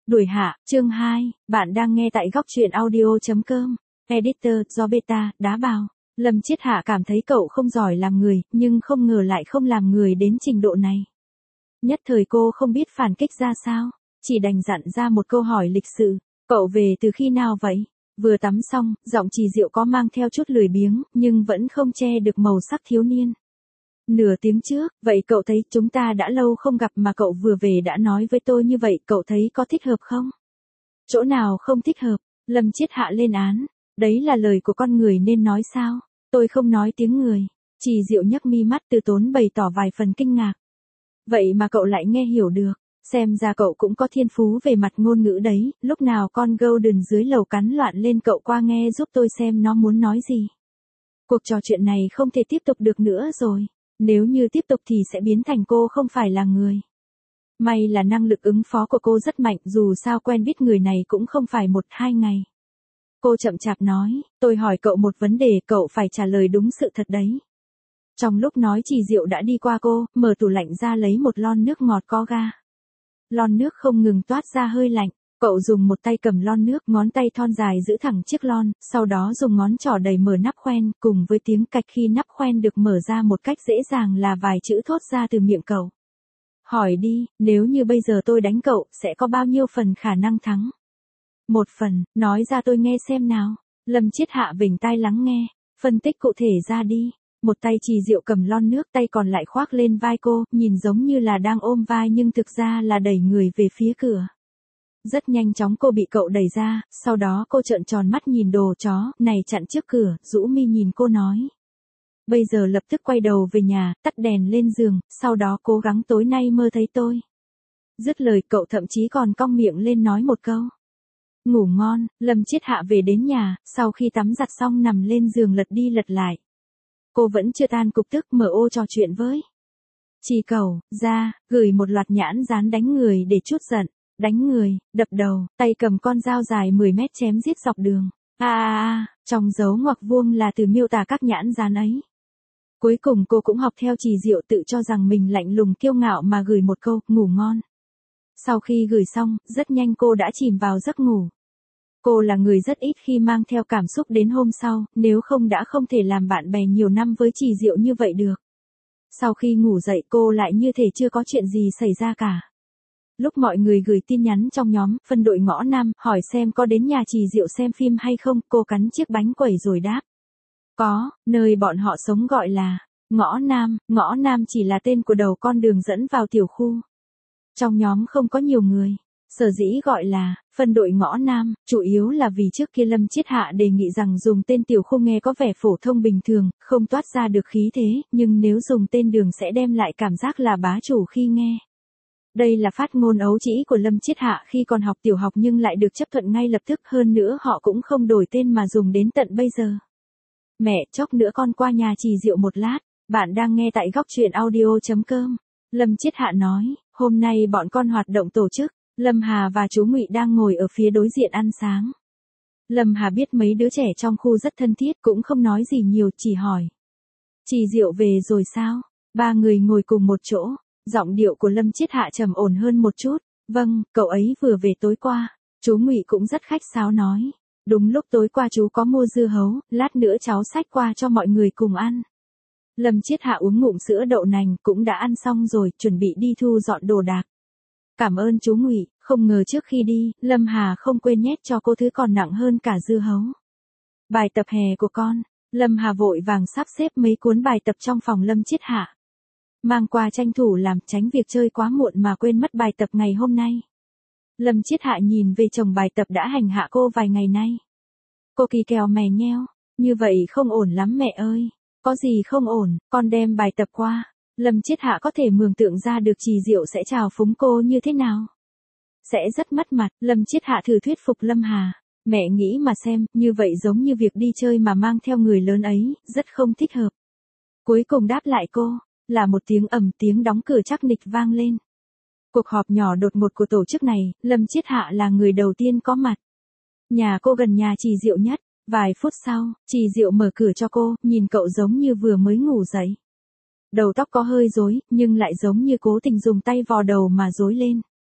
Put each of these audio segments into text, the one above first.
Đuổi hạ, chương 2, bạn đang nghe tại góc truyện audio.com, editor, do beta, đá bào. Lâm Chiết Hạ cảm thấy cậu không giỏi làm người, nhưng không ngờ lại không làm người đến trình độ này. Nhất thời cô không biết phản kích ra sao, chỉ đành dặn ra một câu hỏi lịch sự, cậu về từ khi nào vậy? Vừa tắm xong, giọng Trì Diệu có mang theo chút lười biếng, nhưng vẫn không che được màu sắc thiếu niên. Nửa tiếng trước, vậy cậu thấy chúng ta đã lâu không gặp mà cậu vừa về đã nói với tôi như vậy, cậu thấy có thích hợp không? Chỗ nào không thích hợp? Lâm Chiết Hạ lên án, đấy là lời của con người nên nói sao? Tôi không nói tiếng người. Trì Diệu nhấc mi mắt từ tốn bày tỏ vài phần kinh ngạc. Vậy mà cậu lại nghe hiểu được, xem ra cậu cũng có thiên phú về mặt ngôn ngữ đấy, lúc nào con Golden dưới lầu cắn loạn lên cậu qua nghe giúp tôi xem nó muốn nói gì. Cuộc trò chuyện này không thể tiếp tục được nữa rồi. Nếu như tiếp tục thì sẽ biến thành cô không phải là người. May là năng lực ứng phó của cô rất mạnh, dù sao quen biết người này cũng không phải 1-2 ngày. Cô chậm chạp nói, tôi hỏi cậu một vấn đề, cậu phải trả lời đúng sự thật đấy. Trong lúc nói Trì Diệu đã đi qua cô, mở tủ lạnh ra lấy một lon nước ngọt có ga. Lon nước không ngừng toát ra hơi lạnh. Cậu dùng một tay cầm lon nước, ngón tay thon dài giữ thẳng chiếc lon, sau đó dùng ngón trỏ đẩy mở nắp khoen, cùng với tiếng cạch khi nắp khoen được mở ra một cách dễ dàng là vài chữ thốt ra từ miệng cậu. Hỏi đi, nếu như bây giờ tôi đánh cậu, sẽ có bao nhiêu phần khả năng thắng? 1 phần, nói ra tôi nghe xem nào. Lâm Chiết Hạ vểnh tai lắng nghe, phân tích cụ thể ra đi. Một tay Trì Diệu cầm lon nước, tay còn lại khoác lên vai cô, nhìn giống như là đang ôm vai nhưng thực ra là đẩy người về phía cửa. Rất nhanh chóng cô bị cậu đẩy ra, sau đó cô trợn tròn mắt nhìn đồ chó này chặn trước cửa, rũ mi nhìn cô nói. Bây giờ lập tức quay đầu về nhà, tắt đèn lên giường, sau đó cố gắng tối nay mơ thấy tôi. Dứt lời cậu thậm chí còn cong miệng lên nói một câu. Ngủ ngon. Lâm Chiết Hạ về đến nhà, sau khi tắm giặt xong nằm lên giường lật đi lật lại. Cô vẫn chưa tan cục tức, mở ô trò chuyện với Trì Cầu, ra, gửi một loạt nhãn dán đánh người để trút giận. Đánh người, đập đầu, tay cầm con dao dài 10 mét chém giết dọc đường. Trong dấu ngoặc vuông là từ miêu tả các nhãn dán ấy. Cuối cùng cô cũng học theo Trì Diệu, tự cho rằng mình lạnh lùng kiêu ngạo mà gửi một câu, ngủ ngon. Sau khi gửi xong, rất nhanh cô đã chìm vào giấc ngủ. Cô là người rất ít khi mang theo cảm xúc đến hôm sau, nếu không đã không thể làm bạn bè nhiều năm với Trì Diệu như vậy được. Sau khi ngủ dậy cô lại như thể chưa có chuyện gì xảy ra cả. Lúc mọi người gửi tin nhắn trong nhóm, phân đội ngõ Nam, hỏi xem có đến nhà Trì Diệu xem phim hay không, cô cắn chiếc bánh quẩy rồi đáp. Có, nơi bọn họ sống gọi là Ngõ Nam chỉ là tên của đầu con đường dẫn vào tiểu khu. Trong nhóm không có nhiều người, sở dĩ gọi là phân đội ngõ Nam, chủ yếu là vì trước kia Lâm Chiết Hạ đề nghị rằng dùng tên tiểu khu nghe có vẻ phổ thông bình thường, không toát ra được khí thế, nhưng nếu dùng tên đường sẽ đem lại cảm giác là bá chủ khi nghe. Đây là phát ngôn ấu trĩ của Lâm Chiết Hạ khi còn học tiểu học nhưng lại được chấp thuận ngay lập tức, hơn nữa họ cũng không đổi tên mà dùng đến tận bây giờ. Mẹ, chốc nữa con qua nhà Trì Diệu một lát, bạn đang nghe tại góc truyện audio.com. Lâm Chiết Hạ nói, hôm nay bọn con hoạt động tổ chức, Lâm Hà và chú Ngụy đang ngồi ở phía đối diện ăn sáng. Lâm Hà biết mấy đứa trẻ trong khu rất thân thiết, cũng không nói gì nhiều, chỉ hỏi. Trì Diệu về rồi sao? 3 người ngồi cùng một chỗ. Giọng điệu của Lâm Chiết Hạ trầm ổn hơn một chút. Vâng, cậu ấy vừa về tối qua. Chú Ngụy cũng rất khách sáo nói. Đúng lúc tối qua chú có mua dưa hấu, lát nữa cháu xách qua cho mọi người cùng ăn. Lâm Chiết Hạ uống ngụm sữa đậu nành, cũng đã ăn xong rồi, chuẩn bị đi thu dọn đồ đạc. Cảm ơn chú Ngụy, không ngờ trước khi đi, Lâm Hà không quên nhét cho cô thứ còn nặng hơn cả dưa hấu. Bài tập hè của con. Lâm Hà vội vàng sắp xếp mấy cuốn bài tập trong phòng Lâm Chiết Hạ. Mang qua tranh thủ làm, tránh việc chơi quá muộn mà quên mất bài tập ngày hôm nay. Lâm Chiết Hạ nhìn về chồng bài tập đã hành hạ cô vài ngày nay. Cô kỳ kèo mè nheo, như vậy không ổn lắm mẹ ơi. Có gì không ổn, con đem bài tập qua. Lâm Chiết Hạ có thể mường tượng ra được Trì Diệu sẽ chào phúng cô như thế nào. Sẽ rất mất mặt. Lâm Chiết Hạ thử thuyết phục Lâm Hà. Mẹ nghĩ mà xem, như vậy giống như việc đi chơi mà mang theo người lớn ấy, rất không thích hợp. Cuối cùng đáp lại cô, là một tiếng ầm, tiếng đóng cửa chắc nịch vang lên. Cuộc họp nhỏ đột ngột của tổ chức này, Lâm Chiết Hạ là người đầu tiên có mặt. Nhà cô gần nhà Trì Diệu nhất. Vài phút sau, Trì Diệu mở cửa cho cô, nhìn cậu giống như vừa mới ngủ dậy. Đầu tóc có hơi rối, nhưng lại giống như cố tình dùng tay vò đầu mà rối lên.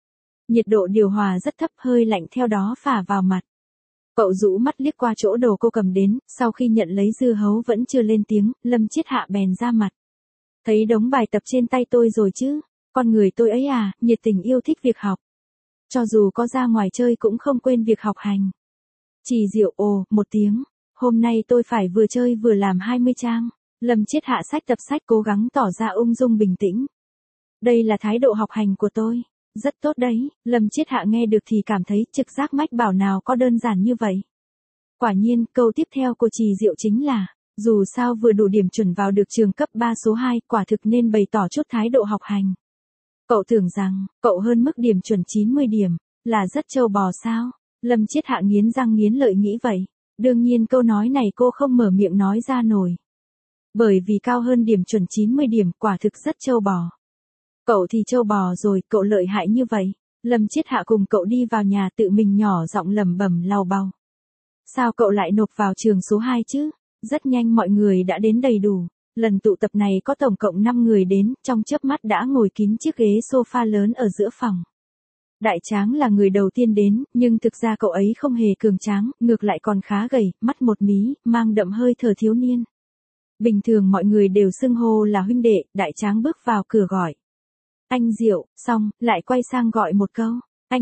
Nhiệt độ điều hòa rất thấp, hơi lạnh theo đó phả vào mặt. Cậu rũ mắt liếc qua chỗ đồ cô cầm đến, sau khi nhận lấy dưa hấu vẫn chưa lên tiếng, Lâm Chiết Hạ bèn ra mặt. Thấy đống bài tập trên tay tôi rồi chứ, con người tôi ấy à, nhiệt tình yêu thích việc học. Cho dù có ra ngoài chơi cũng không quên việc học hành. Trì Diệu ồ, một tiếng, hôm nay tôi phải vừa chơi vừa làm 20 trang. Lâm Chiết Hạ xách tập sách cố gắng tỏ ra ung dung bình tĩnh. Đây là thái độ học hành của tôi. Rất tốt đấy, Lâm Chiết Hạ nghe được thì cảm thấy trực giác mách bảo nào có đơn giản như vậy. Quả nhiên, câu tiếp theo của Trì Diệu chính là, dù sao vừa đủ điểm chuẩn vào được trường cấp 3 số 2, quả thực nên bày tỏ chút thái độ học hành. Cậu tưởng rằng, cậu hơn mức điểm chuẩn 90 điểm, là rất trâu bò sao? Lâm Chiết Hạ nghiến răng nghiến lợi nghĩ vậy. Đương nhiên câu nói này cô không mở miệng nói ra nổi. Bởi vì cao hơn điểm chuẩn 90 điểm, quả thực rất trâu bò. Cậu thì trâu bò rồi, cậu lợi hại như vậy. Lâm Chiết Hạ cùng cậu đi vào nhà tự mình nhỏ giọng lẩm bẩm lau bau. Sao cậu lại nộp vào trường số 2 chứ? Rất nhanh mọi người đã đến đầy đủ. Lần tụ tập này có tổng cộng 5 người đến, trong chớp mắt đã ngồi kín chiếc ghế sofa lớn ở giữa phòng. Đại Tráng là người đầu tiên đến, nhưng thực ra cậu ấy không hề cường tráng, ngược lại còn khá gầy, mắt một mí, mang đậm hơi thở thiếu niên. Bình thường mọi người đều xưng hô là huynh đệ, Đại Tráng bước vào cửa gọi. Anh Diệu, xong, lại quay sang gọi một câu.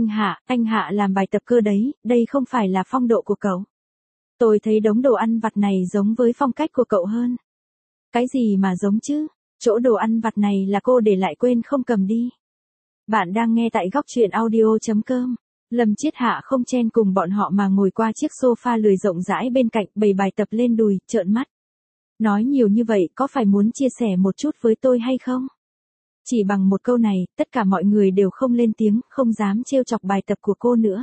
Anh Hạ làm bài tập cơ đấy, đây không phải là phong độ của cậu. Tôi thấy đống đồ ăn vặt này giống với phong cách của cậu hơn. Cái gì mà giống chứ? Chỗ đồ ăn vặt này là cô để lại quên không cầm đi. Bạn đang nghe tại góc truyện audio.com. Lâm Chiết Hạ không chen cùng bọn họ mà ngồi qua chiếc sofa lười rộng rãi bên cạnh, bày bài tập lên đùi, trợn mắt. Nói nhiều như vậy có phải muốn chia sẻ một chút với tôi hay không? Chỉ bằng một câu này, tất cả mọi người đều không lên tiếng, không dám trêu chọc bài tập của cô nữa.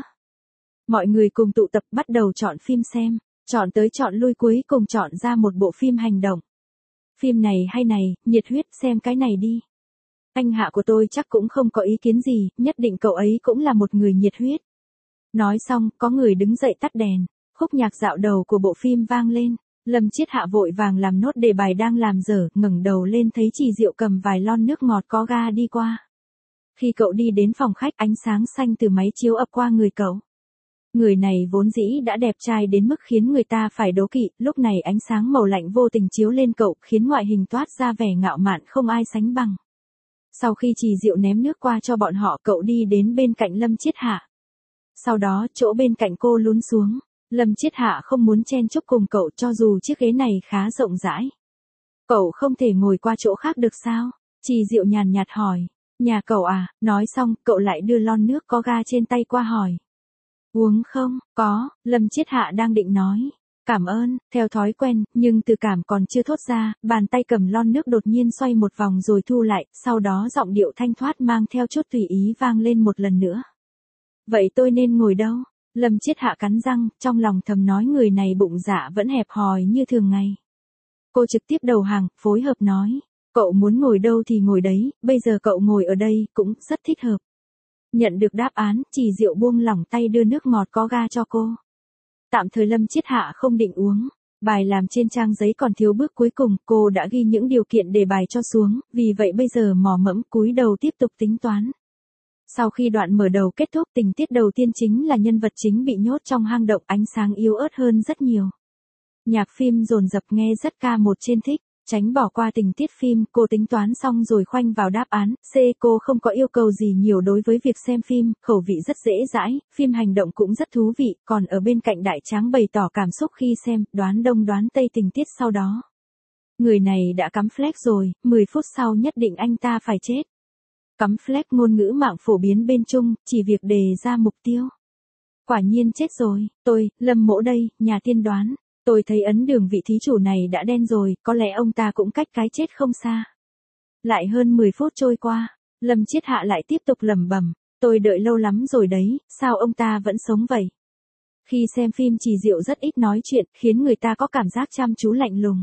Mọi người cùng tụ tập bắt đầu chọn phim xem, chọn tới chọn lui cuối cùng chọn ra một bộ phim hành động. Phim này hay này, nhiệt huyết, xem cái này đi. Anh Hạ của tôi chắc cũng không có ý kiến gì, nhất định cậu ấy cũng là một người nhiệt huyết. Nói xong, có người đứng dậy tắt đèn, khúc nhạc dạo đầu của bộ phim vang lên. Lâm Chiết Hạ vội vàng làm nốt đề bài đang làm dở, ngẩng đầu lên thấy Trì Diệu cầm vài lon nước ngọt có ga đi qua. Khi cậu đi đến phòng khách, ánh sáng xanh từ máy chiếu ập qua người cậu. Người này vốn dĩ đã đẹp trai đến mức khiến người ta phải đố kỵ, lúc này ánh sáng màu lạnh vô tình chiếu lên cậu, khiến ngoại hình toát ra vẻ ngạo mạn không ai sánh bằng. Sau khi Trì Diệu ném nước qua cho bọn họ, cậu đi đến bên cạnh Lâm Chiết Hạ. Sau đó, chỗ bên cạnh cô lún xuống. Lâm Chiết Hạ không muốn chen chúc cùng cậu cho dù chiếc ghế này khá rộng rãi. Cậu không thể ngồi qua chỗ khác được sao? Trì Diệu nhàn nhạt hỏi. Nhà cậu à? Nói xong, cậu lại đưa lon nước có ga trên tay qua hỏi. Uống không? Có, Lâm Chiết Hạ đang định nói. Cảm ơn, theo thói quen, nhưng từ cảm còn chưa thốt ra, bàn tay cầm lon nước đột nhiên xoay một vòng rồi thu lại, sau đó giọng điệu thanh thoát mang theo chút tùy ý vang lên một lần nữa. Vậy tôi nên ngồi đâu? Lâm Chiết Hạ cắn răng, trong lòng thầm nói người này bụng dạ vẫn hẹp hòi như thường ngày. Cô trực tiếp đầu hàng, phối hợp nói. Cậu muốn ngồi đâu thì ngồi đấy, bây giờ cậu ngồi ở đây, cũng rất thích hợp. Nhận được đáp án, Trì Diệu buông lỏng tay đưa nước ngọt có ga cho cô. Tạm thời Lâm Chiết Hạ không định uống. Bài làm trên trang giấy còn thiếu bước cuối cùng, cô đã ghi những điều kiện để bài cho xuống, vì vậy bây giờ mò mẫm cúi đầu tiếp tục tính toán. Sau khi đoạn mở đầu kết thúc, tình tiết đầu tiên chính là nhân vật chính bị nhốt trong hang động, ánh sáng yếu ớt hơn rất nhiều. Nhạc phim dồn dập nghe rất ca một trên thích, tránh bỏ qua tình tiết phim, cô tính toán xong rồi khoanh vào đáp án. C. Cô không có yêu cầu gì nhiều đối với việc xem phim, khẩu vị rất dễ dãi, phim hành động cũng rất thú vị, còn ở bên cạnh Đại Tráng bày tỏ cảm xúc khi xem, đoán đông đoán tây tình tiết sau đó. Người này đã cắm flag rồi, 10 phút sau nhất định anh ta phải chết. Cắm flag ngôn ngữ mạng phổ biến bên Trung, chỉ việc đề ra mục tiêu. Quả nhiên chết rồi, tôi, Lâm Mỗ đây, nhà tiên đoán. Tôi thấy ấn đường vị thí chủ này đã đen rồi, có lẽ ông ta cũng cách cái chết không xa. Lại hơn 10 phút trôi qua, Lâm Chiết Hạ lại tiếp tục lẩm bẩm, tôi đợi lâu lắm rồi đấy, sao ông ta vẫn sống vậy? Khi xem phim Trì Diệu rất ít nói chuyện, khiến người ta có cảm giác chăm chú lạnh lùng.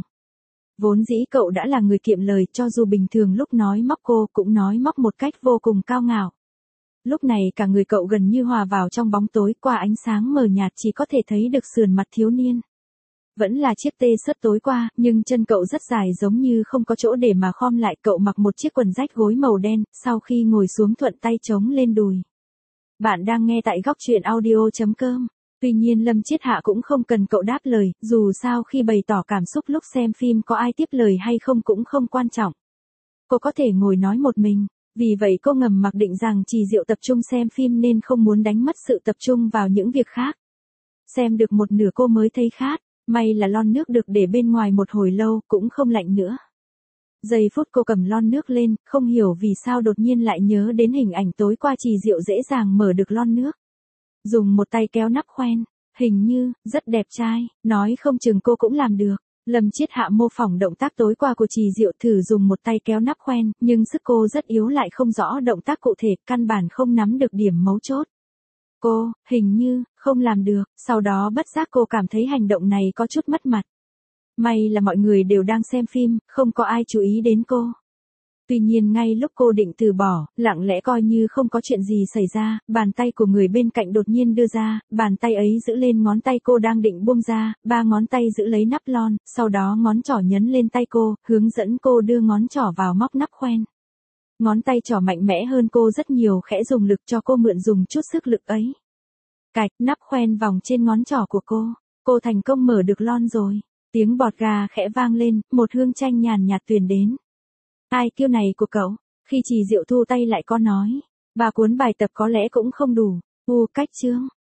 Vốn dĩ cậu đã là người kiệm lời, cho dù bình thường lúc nói móc cô cũng nói móc một cách vô cùng cao ngạo. Lúc này cả người cậu gần như hòa vào trong bóng tối, qua ánh sáng mờ nhạt chỉ có thể thấy được sườn mặt thiếu niên. Vẫn là chiếc tê sớt tối qua, nhưng chân cậu rất dài giống như không có chỗ để mà khom lại. Cậu mặc một chiếc quần rách gối màu đen, sau khi ngồi xuống thuận tay chống lên đùi. Bạn đang nghe tại góc truyện audio.com. Tuy nhiên Lâm Chiết Hạ cũng không cần cậu đáp lời, dù sao khi bày tỏ cảm xúc lúc xem phim có ai tiếp lời hay không cũng không quan trọng. Cô có thể ngồi nói một mình, vì vậy cô ngầm mặc định rằng Trì Diệu tập trung xem phim nên không muốn đánh mất sự tập trung vào những việc khác. Xem được một nửa cô mới thấy khát, may là lon nước được để bên ngoài một hồi lâu cũng không lạnh nữa. Giây phút cô cầm lon nước lên, không hiểu vì sao đột nhiên lại nhớ đến hình ảnh tối qua Trì Diệu dễ dàng mở được lon nước. Dùng một tay kéo nắp khoen, hình như, rất đẹp trai, nói không chừng cô cũng làm được. Lâm Chiết Hạ mô phỏng động tác tối qua của Trì Diệu thử dùng một tay kéo nắp khoen, nhưng sức cô rất yếu lại không rõ động tác cụ thể, căn bản không nắm được điểm mấu chốt. Cô, hình như, không làm được, sau đó bất giác cô cảm thấy hành động này có chút mất mặt. May là mọi người đều đang xem phim, không có ai chú ý đến cô. Tuy nhiên ngay lúc cô định từ bỏ, lặng lẽ coi như không có chuyện gì xảy ra, bàn tay của người bên cạnh đột nhiên đưa ra, bàn tay ấy giữ lên ngón tay cô đang định buông ra, 3 ngón tay giữ lấy nắp lon, sau đó ngón trỏ nhấn lên tay cô, hướng dẫn cô đưa ngón trỏ vào móc nắp khoen. Ngón tay trỏ mạnh mẽ hơn cô rất nhiều, khẽ dùng lực cho cô mượn dùng chút sức lực ấy. Cạch, nắp khoen vòng trên ngón trỏ của cô thành công mở được lon rồi. Tiếng bọt gà khẽ vang lên, một hương chanh nhàn nhạt truyền đến. Ai kiêu này của cậu? Khi Trì Diệu thu tay lại có nói. 3 cuốn bài tập có lẽ cũng không đủ. Cách chương.